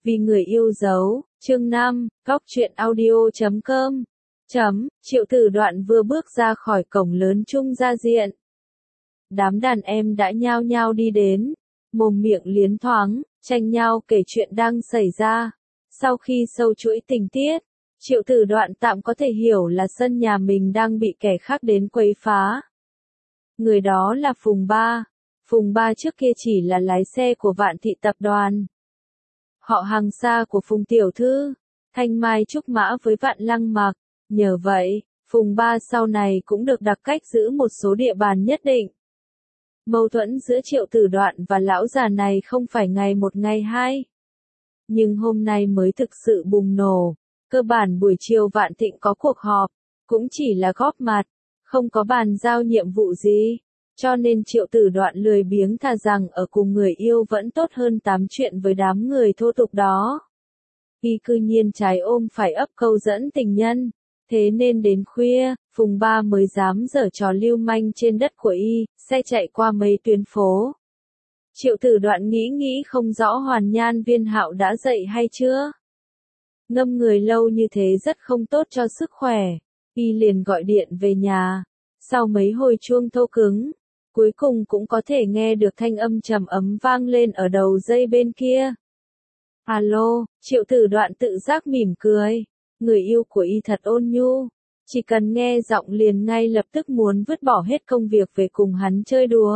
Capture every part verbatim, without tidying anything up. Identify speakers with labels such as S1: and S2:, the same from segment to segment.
S1: Vì người yêu dấu, chương năm, góc truyện audio chấm com. Chấm, Triệu Tử Đoạn vừa bước ra khỏi cổng lớn Trung Gia Diện. Đám đàn em đã nhao nhao đi đến, mồm miệng liến thoáng, tranh nhau kể chuyện đang xảy ra. Sau khi sâu chuỗi tình tiết, Triệu Tử Đoạn tạm có thể hiểu là sân nhà mình đang bị kẻ khác đến quấy phá. Người đó là Phùng Ba. Phùng Ba trước kia chỉ là lái xe của Vạn Thị Tập đoàn. Họ hàng xa của Phùng Tiểu Thư, thanh mai trúc mã với Vạn Lăng Mặc. Nhờ vậy, Phùng Ba sau này cũng được đặc cách giữ một số địa bàn nhất định. Mâu thuẫn giữa Triệu Tử Đoạn và lão già này không phải ngày một ngày hai. Nhưng hôm nay mới thực sự bùng nổ. Cơ bản buổi chiều Vạn Thịnh có cuộc họp, cũng chỉ là góp mặt, không có bàn giao nhiệm vụ gì. Cho nên Triệu Tử Đoạn lười biếng thà rằng ở cùng người yêu vẫn tốt hơn tám chuyện với đám người thô tục đó. Y cư nhiên trái ôm phải ấp câu dẫn tình nhân. Thế nên đến khuya, Phùng Ba mới dám giở trò lưu manh trên đất của Y, xe chạy qua mấy tuyến phố. Triệu Tử Đoạn nghĩ nghĩ không rõ Hoàn Nhan Viên Hạo đã dậy hay chưa. Ngâm người lâu như thế rất không tốt cho sức khỏe. Y liền gọi điện về nhà. Sau mấy hồi chuông thô cứng, cuối cùng cũng có thể nghe được thanh âm trầm ấm vang lên ở đầu dây bên kia. Alo, Triệu Tử Đoạn tự giác mỉm cười. Người yêu của Y thật ôn nhu. Chỉ cần nghe giọng liền ngay lập tức muốn vứt bỏ hết công việc về cùng hắn chơi đùa.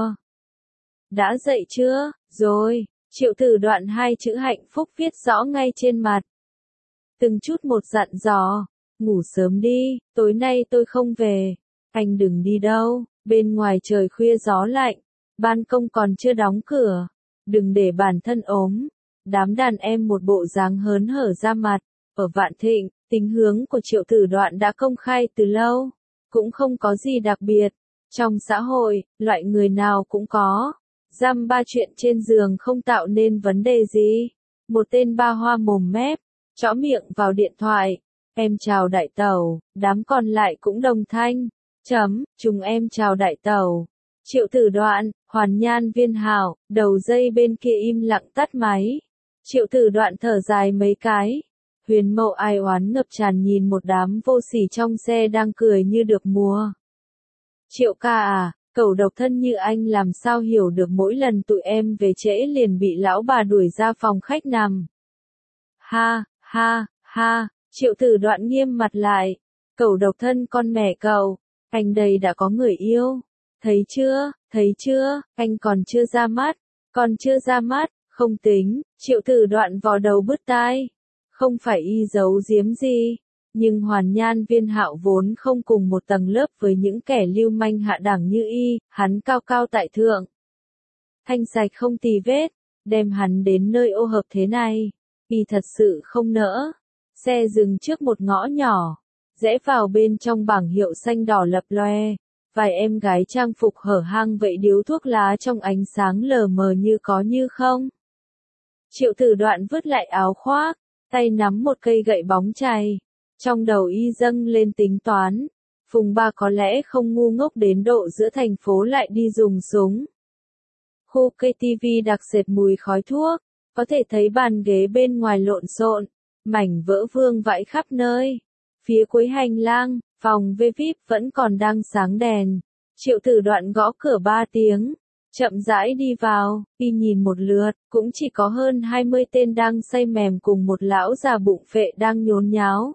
S1: Đã dậy chưa? Rồi. Triệu Tử Đoạn hai chữ hạnh phúc viết rõ ngay trên mặt. Từng chút một dặn dò. Ngủ sớm đi, tối nay tôi không về. Anh đừng đi đâu, bên ngoài trời khuya gió lạnh. Ban công còn chưa đóng cửa. Đừng để bản thân ốm. Đám đàn em một bộ dáng hớn hở ra mặt. Ở Vạn Thịnh, tính hướng của Triệu Tử Đoạn đã công khai từ lâu. Cũng không có gì đặc biệt. Trong xã hội, loại người nào cũng có. Dăm ba chuyện trên giường không tạo nên vấn đề gì. Một tên ba hoa mồm mép, chõ miệng vào điện thoại. Em chào đại tẩu, đám còn lại cũng đồng thanh. Chấm, chúng em chào đại tẩu. Triệu Tử Đoạn, Hoàn Nhan Viên Hạo, đầu dây bên kia im lặng tắt máy. Triệu Tử Đoạn thở dài mấy cái. Huyền Mậu ai oán ngập tràn nhìn một đám vô sỉ trong xe đang cười như được mùa. Triệu ca à, cẩu độc thân như anh làm sao hiểu được mỗi lần tụi em về trễ liền bị lão bà đuổi ra phòng khách nằm. Ha, ha, ha, Triệu Tử Đoạn nghiêm mặt lại. Cẩu độc thân con mẹ cậu, anh đây đã có người yêu. Thấy chưa, thấy chưa, anh còn chưa ra mắt, còn chưa ra mắt, không tính. Triệu Tử Đoạn vò đầu bứt tai. Không phải Y giấu giếm gì, nhưng Hoàn Nhan Viên Hạo vốn không cùng một tầng lớp với những kẻ lưu manh hạ đẳng như Y, hắn cao cao tại thượng. Thanh sạch không tì vết, đem hắn đến nơi ô hợp thế này, Y thật sự không nỡ. Xe dừng trước một ngõ nhỏ, rẽ vào bên trong bảng hiệu xanh đỏ lập loe, vài em gái trang phục hở hang vậy điếu thuốc lá trong ánh sáng lờ mờ như có như không. Triệu Tử Đoạn vứt lại áo khoác, tay nắm một cây gậy bóng chày. Trong đầu Y dâng lên tính toán. Phùng Ba có lẽ không ngu ngốc đến độ giữa thành phố lại đi dùng súng. Khu ca tê vê đặc sệt mùi khói thuốc. Có thể thấy bàn ghế bên ngoài lộn xộn. Mảnh vỡ vương vãi khắp nơi. Phía cuối hành lang, phòng vê i ai pi vẫn còn đang sáng đèn. Triệu Tử Đoạn gõ cửa ba tiếng. Chậm rãi đi vào, Y nhìn một lượt, cũng chỉ có hơn hai mươi tên đang say mềm cùng một lão già bụng phệ đang nhốn nháo.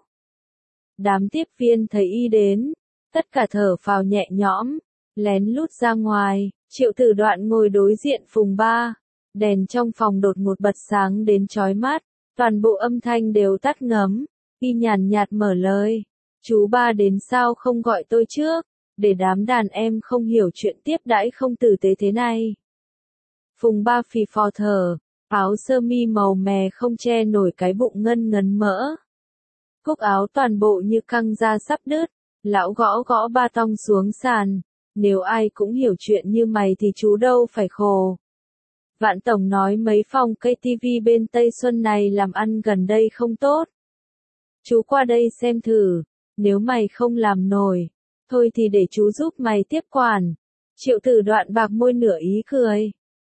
S1: Đám tiếp viên thấy Y đến, tất cả thở phào nhẹ nhõm, lén lút ra ngoài. Triệu Tử Đoạn ngồi đối diện Phùng Ba, đèn trong phòng đột ngột bật sáng đến chói mắt, toàn bộ âm thanh đều tắt ngấm. Y nhàn nhạt mở lời, chú Ba đến sao không gọi tôi trước, để đám đàn em không hiểu chuyện tiếp đãi không tử tế thế này. Phùng Ba phì phò thở, áo sơ mi màu mè không che nổi cái bụng ngân ngấn mỡ. Cúc áo toàn bộ như căng ra sắp đứt, lão gõ gõ ba tong xuống sàn. Nếu ai cũng hiểu chuyện như mày thì chú đâu phải khổ. Vạn Tổng nói mấy phòng ca tê vê bên Tây Xuân này làm ăn gần đây không tốt. Chú qua đây xem thử, nếu mày không làm nổi, thôi thì để chú giúp mày tiếp quản. Triệu Tử Đoạn bạc môi nửa ý cười.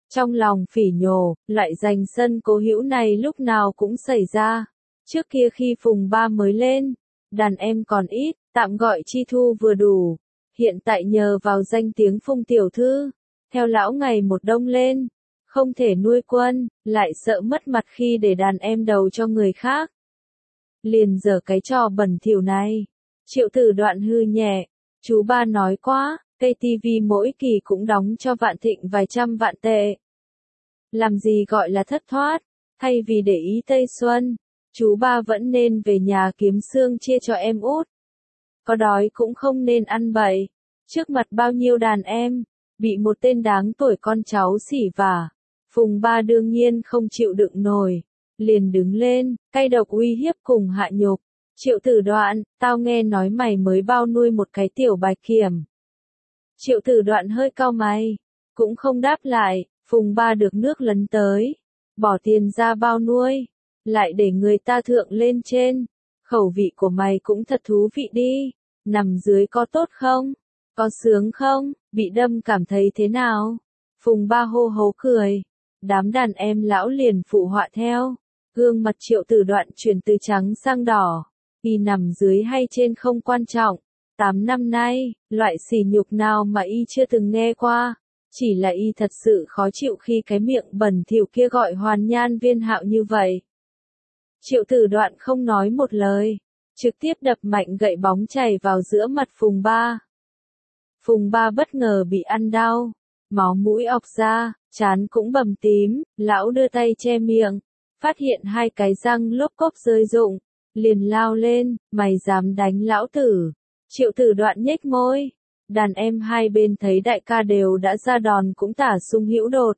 S1: Trong lòng phỉ nhổ, loại giành sân cố hữu này lúc nào cũng xảy ra. Trước kia khi Phùng Ba mới lên, đàn em còn ít, tạm gọi chi thu vừa đủ. Hiện tại nhờ vào danh tiếng Phùng tiểu thư, theo lão ngày một đông lên, không thể nuôi quân, lại sợ mất mặt khi để đàn em đầu cho người khác. Liền giở cái trò bẩn thỉu này. Triệu Tử Đoạn hư nhẹ, chú Ba nói quá, cây tivi mỗi kỳ cũng đóng cho Vạn Thịnh vài trăm vạn tệ. Làm gì gọi là thất thoát, thay vì để ý Tây Xuân, chú Ba vẫn nên về nhà kiếm xương chia cho em út. Có đói cũng không nên ăn bậy, trước mặt bao nhiêu đàn em, bị một tên đáng tuổi con cháu xỉ vả. Phùng Ba đương nhiên không chịu đựng nổi, liền đứng lên, cay độc uy hiếp cùng hạ nhục. Triệu Tử Đoạn, tao nghe nói mày mới bao nuôi một cái tiểu bạch kiểm. Triệu Tử Đoạn hơi cau mày, cũng không đáp lại. Phùng Ba được nước lấn tới, bỏ tiền ra bao nuôi, lại để người ta thượng lên trên. Khẩu vị của mày cũng thật thú vị đi, nằm dưới có tốt không? Có sướng không? Bị đâm cảm thấy thế nào? Phùng Ba hô hố cười, đám đàn em lão liền phụ họa theo. Gương mặt Triệu Tử Đoạn chuyển từ trắng sang đỏ, y nằm dưới hay trên không quan trọng. Tám năm nay, loại sỉ nhục nào mà y chưa từng nghe qua. Chỉ là y thật sự khó chịu khi cái miệng bẩn thỉu kia gọi Hoàn Nhan Viên Hạo như vậy. Triệu Tử Đoạn không nói một lời, trực tiếp đập mạnh gậy bóng chảy vào giữa mặt Phùng Ba. Phùng Ba bất ngờ bị ăn đau, máu mũi ọc ra, trán cũng bầm tím, lão đưa tay che miệng, phát hiện hai cái răng lốp cốp rơi rụng, liền lao lên, mày dám đánh lão tử. Triệu Tử Đoạn nhếch môi. Đàn em hai bên thấy đại ca đều đã ra đòn cũng tả sung hữu đột.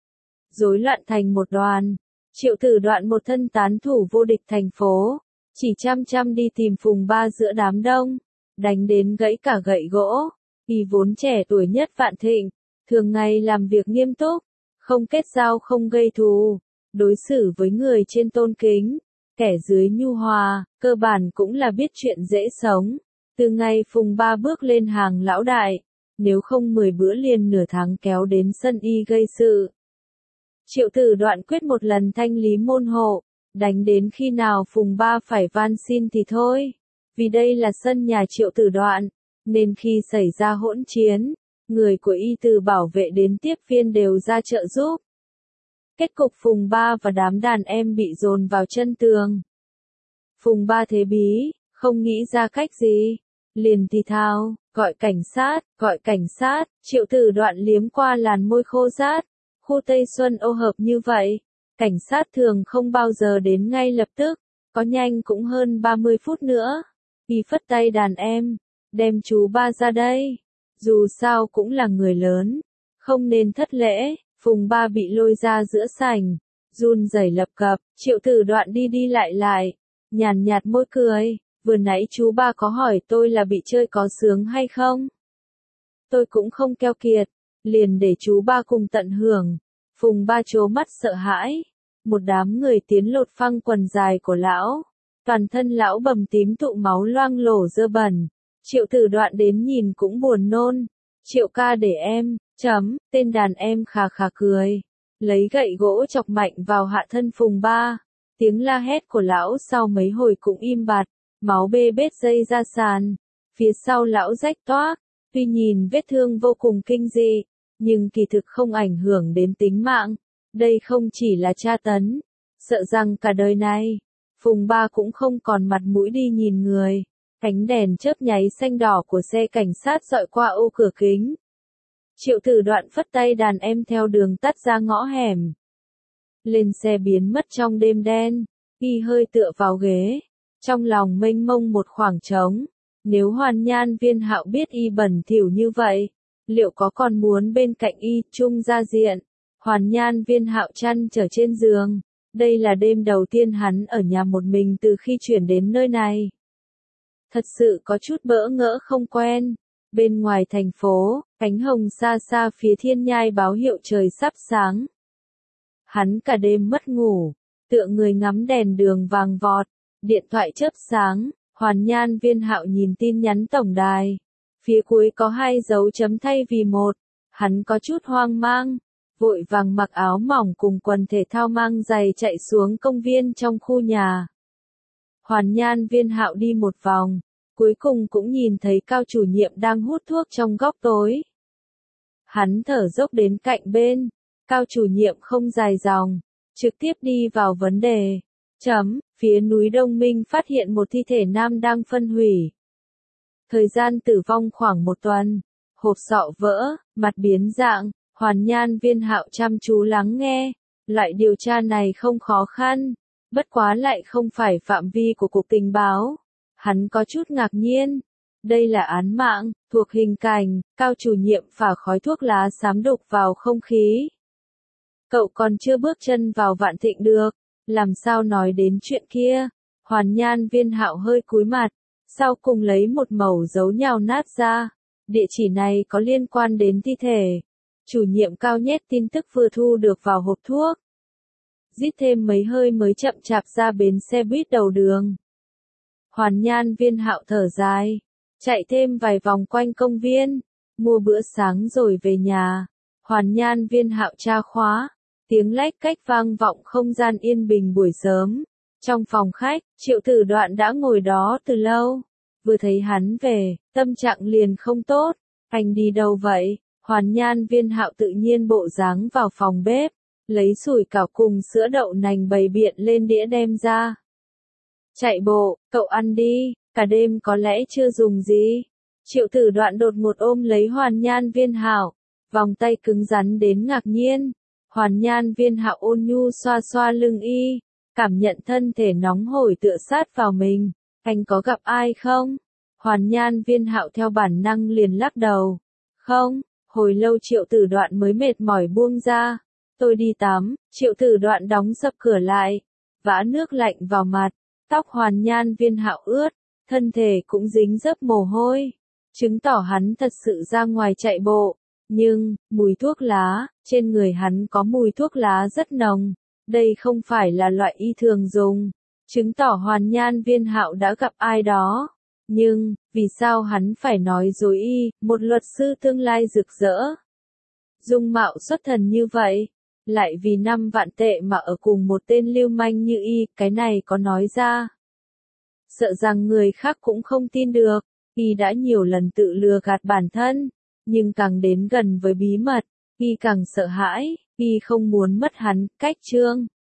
S1: Rối loạn thành một đoàn. Triệu Tử Đoạn một thân tán thủ vô địch thành phố, chỉ chăm chăm đi tìm Phùng Ba giữa đám đông, đánh đến gãy cả gậy gỗ. Y vốn trẻ tuổi nhất Vạn Thịnh, thường ngày làm việc nghiêm túc, không kết giao không gây thù, đối xử với người trên tôn kính, kẻ dưới nhu hòa, cơ bản cũng là biết chuyện dễ sống. Từ ngày Phùng Ba bước lên hàng lão đại, nếu không mười bữa liền nửa tháng kéo đến sân y gây sự. Triệu Tử Đoạn quyết một lần thanh lý môn hộ, đánh đến khi nào Phùng Ba phải van xin thì thôi. Vì đây là sân nhà Triệu Tử Đoạn, nên khi xảy ra hỗn chiến, người của y từ bảo vệ đến tiếp viên đều ra trợ giúp. Kết cục Phùng Ba và đám đàn em bị dồn vào chân tường. Phùng Ba thế bí, không nghĩ ra cách gì. Liền thì thào, gọi cảnh sát, gọi cảnh sát. Triệu Tử Đoạn liếm qua làn môi khô rát. Khu Tây Xuân ô hợp như vậy, cảnh sát thường không bao giờ đến ngay lập tức, có nhanh cũng hơn ba mươi phút nữa. Y phất tay đàn em, đem chú Ba ra đây. Dù sao cũng là người lớn, không nên thất lễ. Phùng Ba bị lôi ra giữa sảnh, run rẩy lập cập. Triệu Tử Đoạn đi đi lại lại, nhàn nhạt môi cười. Vừa nãy chú Ba có hỏi tôi là bị chơi có sướng hay không? Tôi cũng không keo kiệt, liền để chú Ba cùng tận hưởng. Phùng Ba trố mắt sợ hãi. Một đám người tiến lột phăng quần dài của lão. Toàn thân lão bầm tím tụ máu loang lổ dơ bẩn. Triệu Tử Đoạn đến nhìn cũng buồn nôn. Triệu ca để em, chấm, tên đàn em khà khà cười. Lấy gậy gỗ chọc mạnh vào hạ thân Phùng Ba. Tiếng la hét của lão sau mấy hồi cũng im bặt. Máu bê bết dây ra sàn. Phía sau lão rách toác. Tuy nhìn vết thương vô cùng kinh dị, nhưng kỳ thực không ảnh hưởng đến tính mạng. Đây không chỉ là tra tấn. Sợ rằng cả đời này, Phùng Ba cũng không còn mặt mũi đi nhìn người. Cánh đèn chớp nháy xanh đỏ của xe cảnh sát dọi qua ô cửa kính. Triệu Tử Đoạn phất tay đàn em theo đường tắt ra ngõ hẻm. Lên xe biến mất trong đêm đen. Y hơi tựa vào ghế. Trong lòng mênh mông một khoảng trống. Nếu Hoàn Nhan Viên Hạo biết y bẩn thỉu như vậy, liệu có còn muốn bên cạnh y chung ra diện? Hoàn Nhan Viên Hạo chăn trở trên giường. Đây là đêm đầu tiên hắn ở nhà một mình từ khi chuyển đến nơi này. Thật sự có chút bỡ ngỡ không quen. Bên ngoài thành phố, cánh hồng xa xa phía thiên nhai báo hiệu trời sắp sáng. Hắn cả đêm mất ngủ, tựa người ngắm đèn đường vàng vọt, điện thoại chớp sáng. Hoàn Nhan Viên Hạo nhìn tin nhắn tổng đài. Phía cuối có hai dấu chấm thay vì một. Hắn có chút hoang mang. vội vàng mặc áo mỏng cùng quần thể thao mang giày chạy xuống công viên trong khu nhà. Hoàn Nhan Viên Hạo đi một vòng, cuối cùng cũng nhìn thấy Cao chủ nhiệm đang hút thuốc trong góc tối. Hắn thở dốc đến cạnh bên, Cao chủ nhiệm không dài dòng, trực tiếp đi vào vấn đề. Chấm, phía núi Đông Minh phát hiện một thi thể nam đang phân hủy. Thời gian tử vong khoảng một tuần, hộp sọ vỡ, mặt biến dạng, Hoàn Nhan Viên Hạo chăm chú lắng nghe. Loại điều tra này không khó khăn, bất quá lại không phải phạm vi của Cục Tình báo. Hắn có chút ngạc nhiên. Đây là án mạng, thuộc hình cảnh, Cao chủ nhiệm phả khói thuốc lá xám đục vào không khí. Cậu còn chưa bước chân vào Vạn Thịnh được, làm sao nói đến chuyện kia? Hoàn Nhan Viên Hạo hơi cúi mặt, sau cùng lấy một mẩu dấu nhào nát ra. Địa chỉ này có liên quan đến thi thể. Chủ nhiệm Cao nhét tin tức vừa thu được vào hộp thuốc. Rít thêm mấy hơi mới chậm chạp ra bến xe buýt đầu đường. Hoàn Nhan Viên Hạo thở dài, chạy thêm vài vòng quanh công viên, mua bữa sáng rồi về nhà. Hoàn Nhan Viên Hạo tra khóa, tiếng lách cách vang vọng không gian yên bình buổi sớm. Trong phòng khách, Triệu Tử Đoạn đã ngồi đó từ lâu. Vừa thấy hắn về, tâm trạng liền không tốt. Anh đi đâu vậy? Hoàn Nhan Viên Hạo tự nhiên bộ dáng vào phòng bếp, lấy sủi cảo cùng sữa đậu nành bày biện lên đĩa đem ra. Chạy bộ, cậu ăn đi, cả đêm có lẽ chưa dùng gì. Triệu Tử Đoạn đột ngột ôm lấy Hoàn Nhan Viên Hạo, vòng tay cứng rắn đến ngạc nhiên. Hoàn Nhan Viên Hạo ôn nhu xoa xoa lưng y, cảm nhận thân thể nóng hổi tựa sát vào mình. Anh có gặp ai không? Hoàn Nhan Viên Hạo theo bản năng liền lắc đầu. Không, hồi lâu Triệu Tử Đoạn mới mệt mỏi buông ra. Tôi đi tắm. Triệu Tử Đoạn đóng sập cửa lại, vã nước lạnh vào mặt. Tóc Hoàn Nhan Viên Hạo ướt, thân thể cũng dính dấp mồ hôi, chứng tỏ hắn thật sự ra ngoài chạy bộ. Nhưng, mùi thuốc lá, trên người hắn có mùi thuốc lá rất nồng, đây không phải là loại y thường dùng, chứng tỏ Hoàn Nhan Viên Hạo đã gặp ai đó. Nhưng, vì sao hắn phải nói dối y, một luật sư tương lai rực rỡ, dung mạo xuất thần như vậy, lại vì năm vạn tệ mà ở cùng một tên lưu manh như y, cái này có nói ra. Sợ rằng người khác cũng không tin được, y đã nhiều lần tự lừa gạt bản thân, nhưng càng đến gần với bí mật, y càng sợ hãi, y không muốn mất hắn. Cách chương